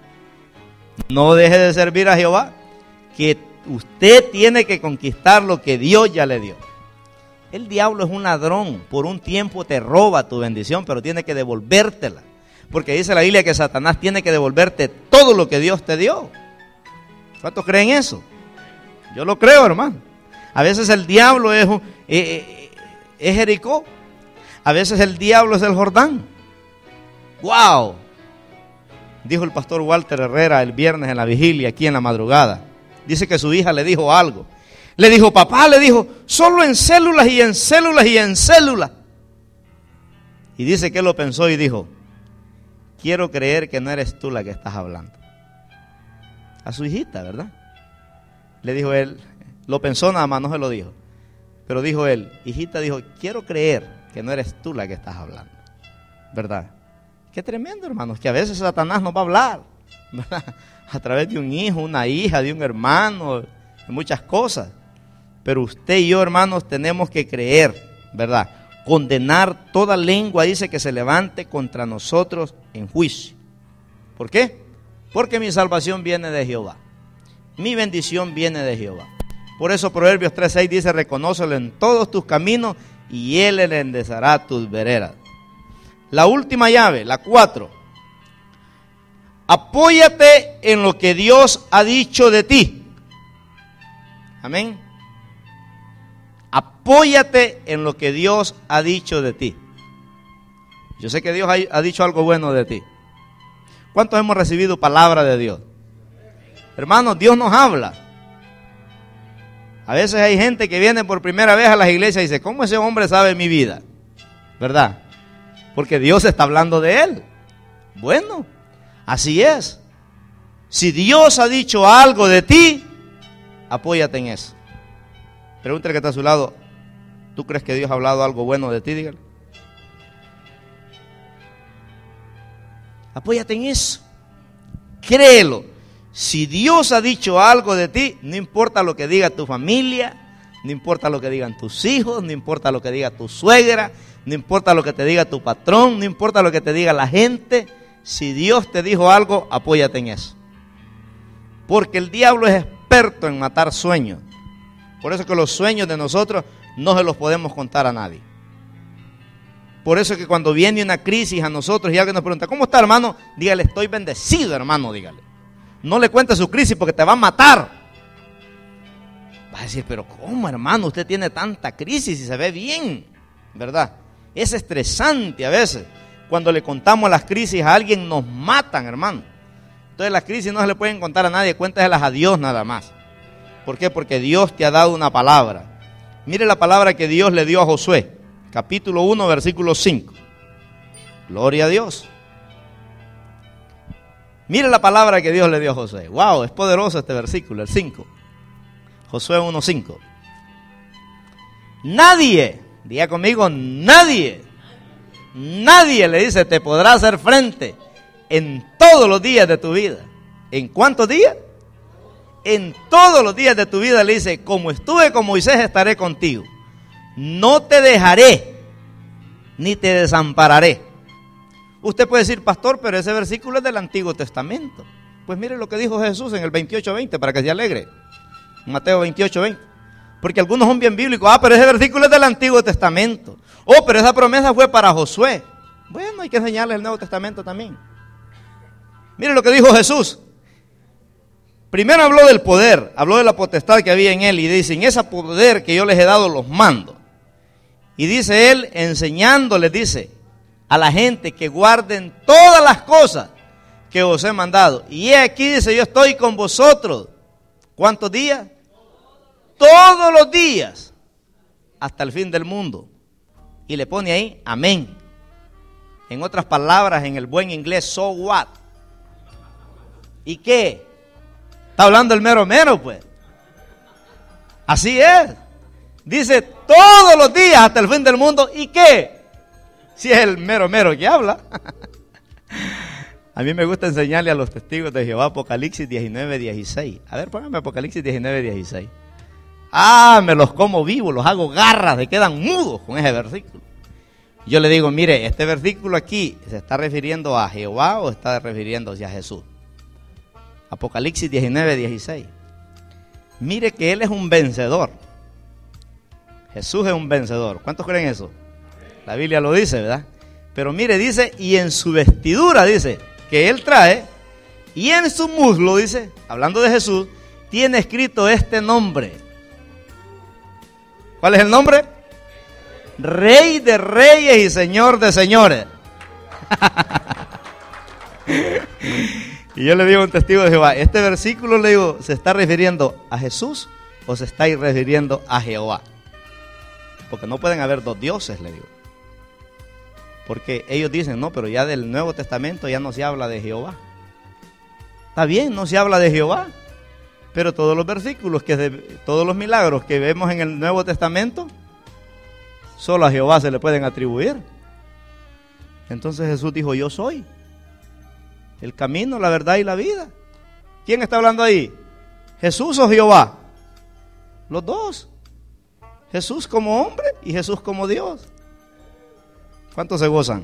No deje de servir a Jehová, que usted tiene que conquistar lo que Dios ya le dio. El diablo es un ladrón, por un tiempo te roba tu bendición, pero tiene que devolvértela, porque dice la Biblia que Satanás tiene que devolverte todo lo que Dios te dio. ¿Cuántos creen eso? Yo lo creo, hermano. A veces el diablo es, es, es Jericó, a veces el diablo es el Jordán. ¡Wow! Dijo el pastor Walter Herrera el viernes en la vigilia, aquí en la madrugada. Dice que su hija le dijo algo. Le dijo, papá, le dijo, solo en células y en células y en células. Y dice que él lo pensó y dijo, quiero creer que no eres tú la que estás hablando. A su hijita, ¿verdad? Le dijo él, lo pensó nada más, no se lo dijo. Pero dijo él, hijita, dijo, quiero creer que no eres tú la que estás hablando, ¿verdad? Qué tremendo, hermanos, que a veces Satanás nos va a hablar, ¿verdad?, a través de un hijo, una hija, de un hermano, de muchas cosas. Pero usted y yo, hermanos, tenemos que creer, ¿verdad? Condenar toda lengua, dice, que se levante contra nosotros en juicio. ¿Por qué? Porque mi salvación viene de Jehová. Mi bendición viene de Jehová. Por eso Proverbios tres seis dice, reconócelo en todos tus caminos y Él enderezará tus veredas. La última llave, la cuatro. Apóyate en lo que Dios ha dicho de ti. Amén. Apóyate en lo que Dios ha dicho de ti. Yo sé que Dios ha dicho algo bueno de ti. ¿Cuántos hemos recibido palabra de Dios? Hermanos, Dios nos habla. A veces hay gente que viene por primera vez a las iglesias y dice, ¿cómo ese hombre sabe mi vida? ¿Verdad? Porque Dios está hablando de él. Bueno, así es. Si Dios ha dicho algo de ti, apóyate en eso. Pregúntale que está a su lado, ¿tú crees que Dios ha hablado algo bueno de ti? Dígale. Apóyate en eso. Créelo. Si Dios ha dicho algo de ti, no importa lo que diga tu familia, no importa lo que digan tus hijos, no importa lo que diga tu suegra, no importa lo que te diga tu patrón, no importa lo que te diga la gente. Si Dios te dijo algo, apóyate en eso. Porque el diablo es experto en matar sueños. Por eso que los sueños de nosotros no se los podemos contar a nadie. Por eso es que cuando viene una crisis a nosotros y alguien nos pregunta, ¿cómo está, hermano? Dígale, estoy bendecido, hermano, dígale. No le cuente su crisis porque te va a matar. Va a decir, pero ¿cómo, hermano? Usted tiene tanta crisis y se ve bien, ¿verdad? Es estresante a veces. Cuando le contamos las crisis a alguien nos matan, hermano. Entonces las crisis no se le pueden contar a nadie, cuéntaselas a Dios nada más. ¿Por qué? Porque Dios te ha dado una palabra. Mire la palabra que Dios le dio a Josué, capítulo uno, versículo cinco. Gloria a Dios. Mire la palabra que Dios le dio a Josué. Wow, es poderoso este versículo, el cinco. Josué uno, cinco. Nadie, diga conmigo, nadie, nadie le dice, te podrá hacer frente en todos los días de tu vida. ¿En cuántos días? En todos los días de tu vida le dice, como estuve con Moisés, estaré contigo. No te dejaré, ni te desampararé. Usted puede decir, pastor, pero ese versículo es del Antiguo Testamento. Pues mire lo que dijo Jesús en el veintiocho veinte, para que se alegre. Mateo veintiocho veinte. Porque algunos son bien bíblicos. Ah, pero ese versículo es del Antiguo Testamento. Oh, pero esa promesa fue para Josué. Bueno, hay que enseñarles el Nuevo Testamento también. Mire lo que dijo Jesús. Primero habló del poder, habló de la potestad que había en él. Y dice, en ese poder que yo les he dado los mando. Y dice él, enseñándoles, dice, a la gente que guarden todas las cosas que os he mandado. Y he aquí, dice, yo estoy con vosotros. ¿Cuántos días? Todos los días, hasta el fin del mundo. Y le pone ahí, amén. En otras palabras, en el buen inglés, so what. ¿Y qué? Está hablando el mero mero, pues. Así es. Dice, todos los días, hasta el fin del mundo. ¿Y qué? Si es el mero mero que habla. A mí me gusta enseñarle a los testigos de Jehová Apocalipsis diecinueve, dieciséis. A ver, póngame Apocalipsis diecinueve, dieciséis. Ah, me los como vivos, los hago garras, se quedan mudos con ese versículo. Yo le digo, mire, este versículo aquí, ¿se está refiriendo a Jehová o está refiriéndose a Jesús? Apocalipsis diecinueve, dieciséis. Mire que Él es un vencedor. Jesús es un vencedor. ¿Cuántos creen eso? La Biblia lo dice, ¿verdad? Pero mire, dice, y en su vestidura, dice, que Él trae, y en su muslo, dice, hablando de Jesús, tiene escrito este nombre. ¿Cuál es el nombre? Rey de reyes y Señor de señores. Y yo le digo a un testigo de Jehová, este versículo, le digo, ¿se está refiriendo a Jesús o se está refiriendo a Jehová? Porque no pueden haber dos dioses, le digo. Porque ellos dicen, no, pero ya del Nuevo Testamento ya no se habla de Jehová. Está bien, no se habla de Jehová, pero todos los versículos, que de, todos los milagros que vemos en el Nuevo Testamento, solo a Jehová se le pueden atribuir. Entonces Jesús dijo, yo soy el camino, la verdad y la vida. ¿Quién está hablando ahí? ¿Jesús o Jehová? Los dos. Jesús como hombre y Jesús como Dios. ¿Cuántos se gozan?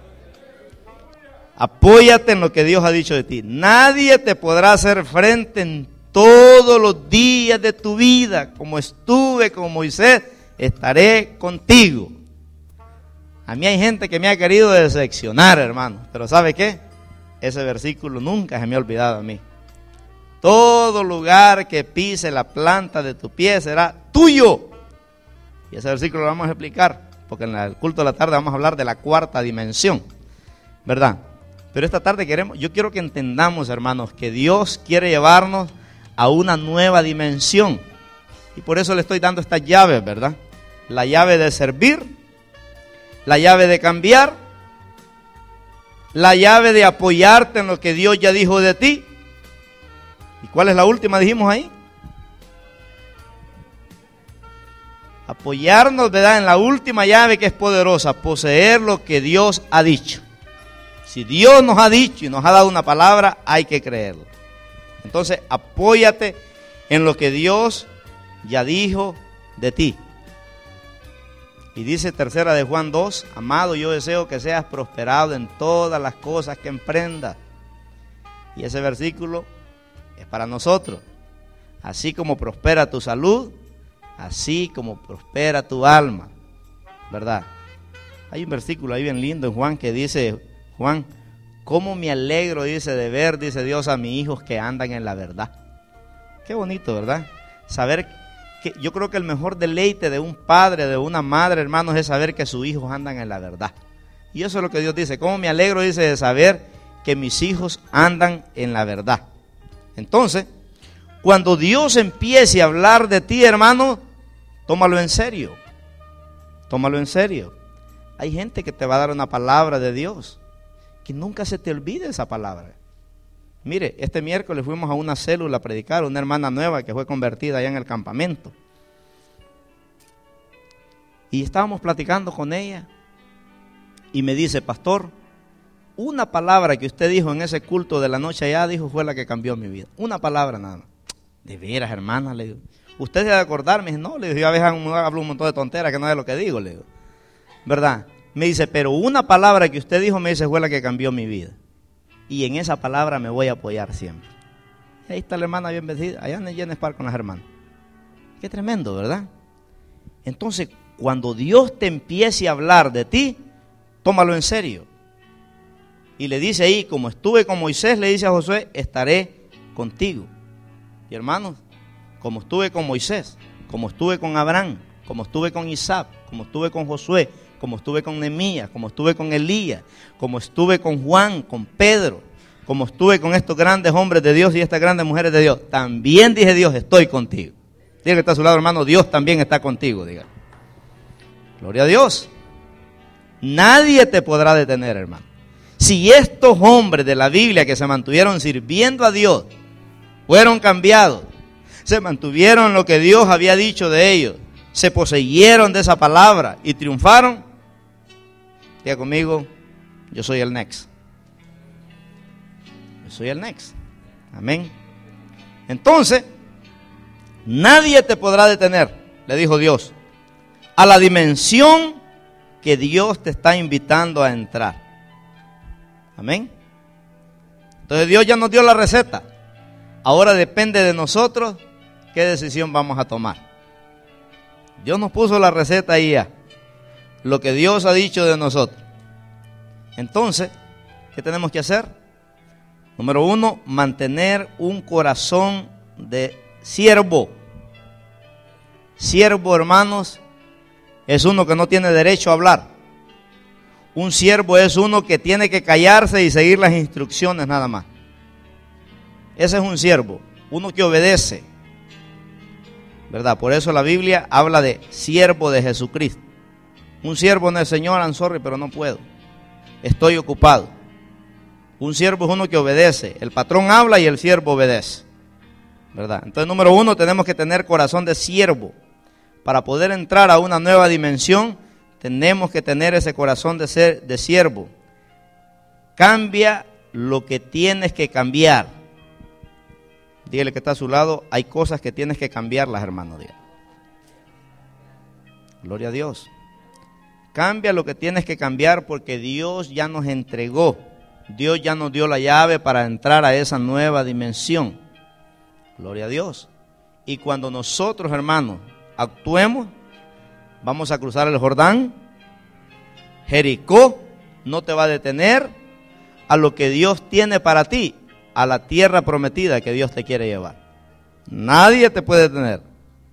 Apóyate en lo que Dios ha dicho de ti. Nadie te podrá hacer frente en todos los días de tu vida. Como estuve con Moisés, estaré contigo. A mí hay gente que me ha querido decepcionar, hermano. Pero ¿sabe qué? Ese versículo nunca se me ha olvidado a mí. Todo lugar que pise la planta de tu pie será tuyo. Y ese versículo lo vamos a explicar, porque en el culto de la tarde vamos a hablar de la cuarta dimensión, ¿verdad? Pero esta tarde queremos, yo quiero que entendamos, hermanos, que Dios quiere llevarnos a una nueva dimensión. Y por eso le estoy dando estas llaves, ¿verdad? La llave de servir, la llave de cambiar, la llave de apoyarte en lo que Dios ya dijo de ti. ¿Y cuál es la última? Dijimos ahí. Apoyarnos, ¿verdad?, en la última llave, que es poderosa, poseer lo que Dios ha dicho. Si Dios nos ha dicho y nos ha dado una palabra, hay que creerlo. Entonces, apóyate en lo que Dios ya dijo de ti. Y dice tercera de Juan dos, amado, yo deseo que seas prosperado en todas las cosas que emprendas. Y ese versículo es para nosotros. Así como prospera tu salud, así como prospera tu alma, ¿verdad? Hay un versículo ahí bien lindo en Juan que dice, Juan, cómo me alegro, dice, de ver, dice Dios, a mis hijos que andan en la verdad. Qué bonito, ¿verdad? Saber que yo creo que el mejor deleite de un padre, de una madre, hermanos, es saber que sus hijos andan en la verdad. Y eso es lo que Dios dice, cómo me alegro, dice, de saber que mis hijos andan en la verdad. Entonces, cuando Dios empiece a hablar de ti, hermano, tómalo en serio. Tómalo en serio. Hay gente que te va a dar una palabra de Dios, que nunca se te olvide esa palabra. Mire, este miércoles fuimos a una célula a predicar, una hermana nueva que fue convertida allá en el campamento. Y estábamos platicando con ella y me dice, pastor, una palabra que usted dijo en ese culto de la noche allá, dijo, fue la que cambió mi vida. Una palabra nada más. De veras, hermana, le digo. ¿Usted se debe acordar? Me dice, no, le digo, yo a veces hablo un montón de tonteras que no es lo que digo, le digo. ¿Verdad? Me dice, pero una palabra que usted dijo, me dice, fue la que cambió mi vida. Y en esa palabra me voy a apoyar siempre. Y ahí está la hermana bien vestida, allá en Jennes Park con las hermanas. Qué tremendo, ¿verdad? Entonces, cuando Dios te empiece a hablar de ti, tómalo en serio. Y le dice ahí, como estuve con Moisés, le dice a Josué, estaré contigo. Y hermanos, como estuve con Moisés, como estuve con Abraham, como estuve con Isaac, como estuve con Josué, como estuve con Nehemías, como estuve con Elías, como estuve con Juan, con Pedro, como estuve con estos grandes hombres de Dios y estas grandes mujeres de Dios, también dije Dios, estoy contigo. Diga que está a su lado, hermano, Dios también está contigo, diga. Gloria a Dios. Nadie te podrá detener, hermano. Si estos hombres de la Biblia que se mantuvieron sirviendo a Dios, fueron cambiados, se mantuvieron en lo que Dios había dicho de ellos, se poseyeron de esa palabra y triunfaron, diga conmigo, yo soy el next. Yo soy el next. Amén. Entonces, nadie te podrá detener, le dijo Dios, a la dimensión que Dios te está invitando a entrar. Amén. Entonces Dios ya nos dio la receta. Ahora depende de nosotros qué decisión vamos a tomar. Dios nos puso la receta ahí ya. Lo que Dios ha dicho de nosotros. Entonces, ¿qué tenemos que hacer? Número uno, mantener un corazón de siervo. Siervo, hermanos, es uno que no tiene derecho a hablar. Un siervo es uno que tiene que callarse y seguir las instrucciones nada más. Ese es un siervo, uno que obedece, ¿verdad? Por eso la Biblia habla de siervo de Jesucristo. Un siervo no es, Señor, I'm sorry, pero no puedo, estoy ocupado. Un siervo es uno que obedece. El patrón habla y el siervo obedece, ¿verdad? Entonces, número uno, tenemos que tener corazón de siervo. Para poder entrar a una nueva dimensión, tenemos que tener ese corazón de ser de siervo. Cambia lo que tienes que cambiar. Dígale que está a su lado, hay cosas que tienes que cambiarlas, hermano. Dígale. Gloria a Dios. Cambia lo que tienes que cambiar porque Dios ya nos entregó. Dios ya nos dio la llave para entrar a esa nueva dimensión. Gloria a Dios. Y cuando nosotros, hermanos, actuemos, vamos a cruzar el Jordán. Jericó no te va a detener a lo que Dios tiene para ti, a la tierra prometida que Dios te quiere llevar. Nadie te puede detener.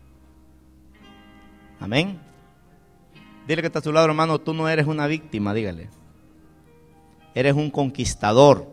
Amén. Dile que está a tu lado, hermano, tú no eres una víctima, dígale. Eres un conquistador.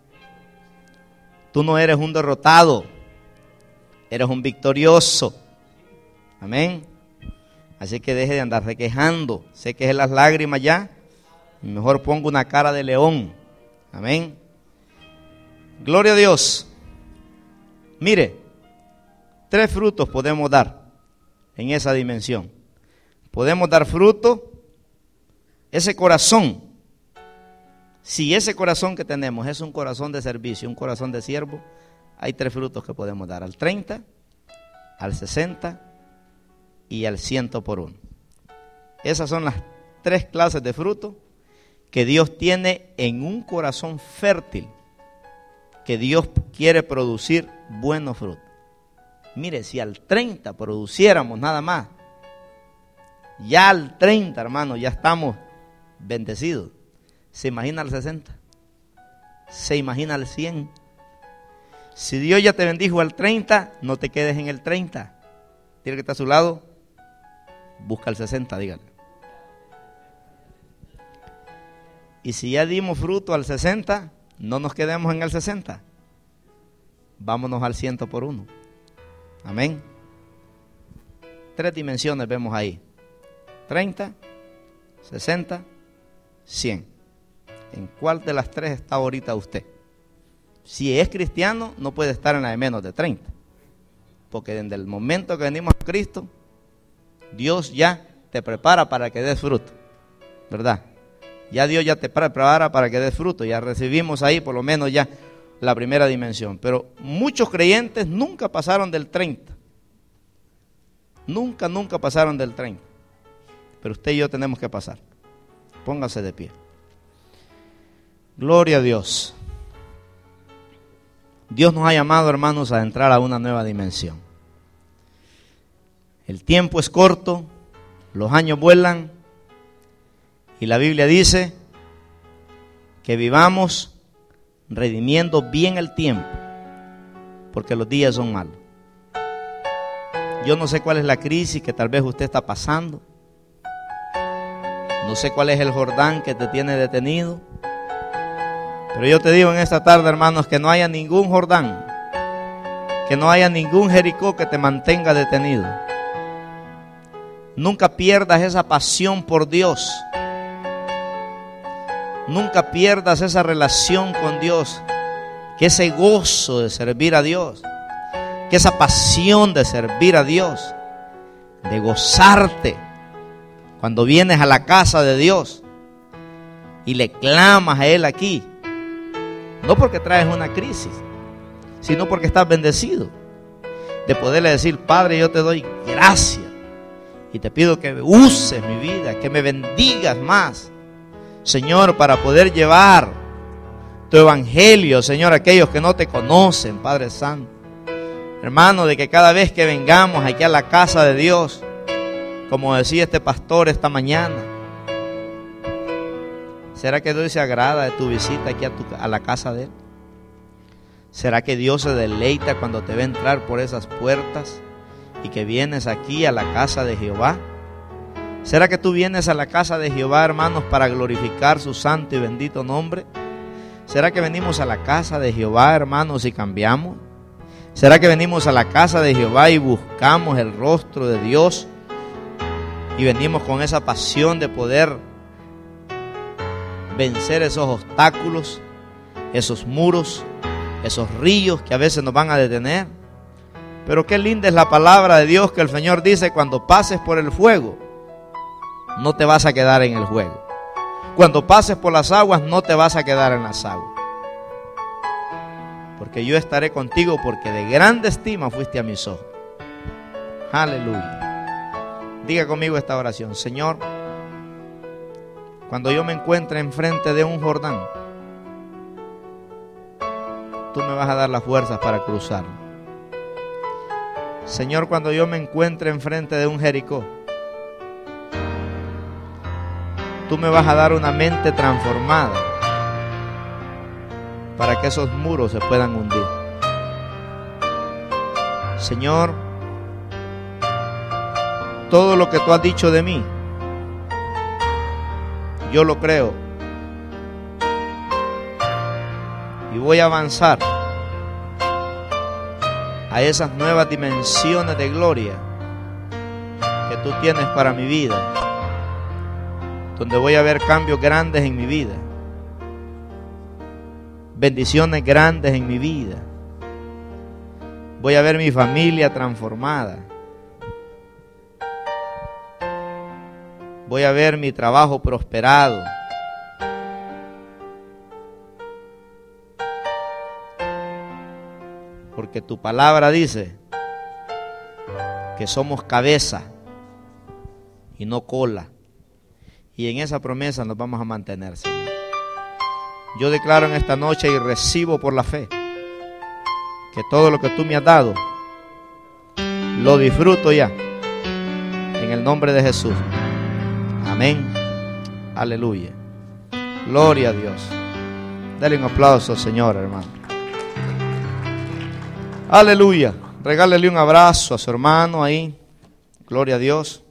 Tú no eres un derrotado. Eres un victorioso. Amén. Así que deje de andar requejando. Sé que es las lágrimas ya. Mejor pongo una cara de león. Amén. Gloria a Dios. Mire, tres frutos podemos dar en esa dimensión. Podemos dar fruto, ese corazón. Si ese corazón que tenemos es un corazón de servicio, un corazón de siervo, hay tres frutos que podemos dar: al treinta, al sesenta y al ciento por uno. Esas son las tres clases de frutos que Dios tiene en un corazón fértil, que Dios quiere producir buenos frutos. Mire, si al treinta produciéramos nada más, ya al treinta, hermano, ya estamos bendecidos. ¿Se imagina al sesenta? ¿Se imagina al cien? Si Dios ya te bendijo al treinta, no te quedes en el treinta. Tiene que estar a su lado, busca el sesenta, dígale. Y si ya dimos fruto al sesenta, no nos quedemos en el sesenta. Vámonos al ciento por uno. Amén. Tres dimensiones vemos ahí. treinta, sesenta, cien. ¿En cuál de las tres está ahorita usted? Si es cristiano, no puede estar en la de menos de treinta. Porque desde el momento que venimos a Cristo, Dios ya te prepara para que des fruto. ¿Verdad? Ya Dios ya te prepara para que des fruto. Ya recibimos ahí por lo menos ya la primera dimensión. Pero muchos creyentes nunca pasaron del treinta. Nunca, nunca pasaron del treinta. Pero usted y yo tenemos que pasar. Póngase de pie. Gloria a Dios. Dios nos ha llamado, hermanos, a entrar a una nueva dimensión. El tiempo es corto, los años vuelan, y la Biblia dice que vivamos redimiendo bien el tiempo, porque los días son malos. Yo no sé cuál es la crisis que tal vez usted está pasando. No sé cuál es el Jordán que te tiene detenido. Pero yo te digo en esta tarde, hermanos, que no haya ningún Jordán, que no haya ningún Jericó que te mantenga detenido. Nunca pierdas esa pasión por Dios. Nunca pierdas esa relación con Dios, que ese gozo de servir a Dios, que esa pasión de servir a Dios, de gozarte cuando vienes a la casa de Dios y le clamas a Él aquí. No porque traes una crisis, sino porque estás bendecido de poderle decir: Padre, yo te doy gracias y te pido que uses mi vida, que me bendigas más, Señor, para poder llevar tu evangelio, Señor, a aquellos que no te conocen, Padre Santo. Hermano, de que cada vez que vengamos aquí a la casa de Dios, como decía este pastor esta mañana, ¿será que Dios se agrada de tu visita aquí a, tu, a la casa de Él? ¿Será que Dios se deleita cuando te ve entrar por esas puertas y que vienes aquí a la casa de Jehová? ¿Será que tú vienes a la casa de Jehová, hermanos, para glorificar su santo y bendito nombre? ¿Será que venimos a la casa de Jehová, hermanos, y cambiamos? ¿Será que venimos a la casa de Jehová y buscamos el rostro de Dios? Y venimos con esa pasión de poder vencer esos obstáculos, esos muros, esos ríos que a veces nos van a detener. Pero qué linda es la palabra de Dios, que el Señor dice: cuando pases por el fuego, no te vas a quedar en el fuego. Cuando pases por las aguas, no te vas a quedar en las aguas. Porque yo estaré contigo, porque de grande estima fuiste a mis ojos. Aleluya. Diga conmigo esta oración: Señor, cuando yo me encuentre enfrente de un Jordán, tú me vas a dar las fuerzas para cruzarlo. Señor, cuando yo me encuentre enfrente de un Jericó, tú me vas a dar una mente transformada para que esos muros se puedan hundir. Señor, todo lo que tú has dicho de mí, yo lo creo. Y voy a avanzar a esas nuevas dimensiones de gloria que tú tienes para mi vida, donde voy a ver cambios grandes en mi vida, bendiciones grandes en mi vida. Voy a ver mi familia transformada. Voy a ver mi trabajo prosperado. Porque tu palabra dice que somos cabeza y no cola. Y en esa promesa nos vamos a mantener, Señor. Yo declaro en esta noche y recibo por la fe que todo lo que tú me has dado, Lo disfruto ya. En el nombre de Jesús. Amén. Aleluya. Gloria a Dios. Dale un aplauso al Señor, hermano. Aleluya. Regálele un abrazo a su hermano ahí. Gloria a Dios.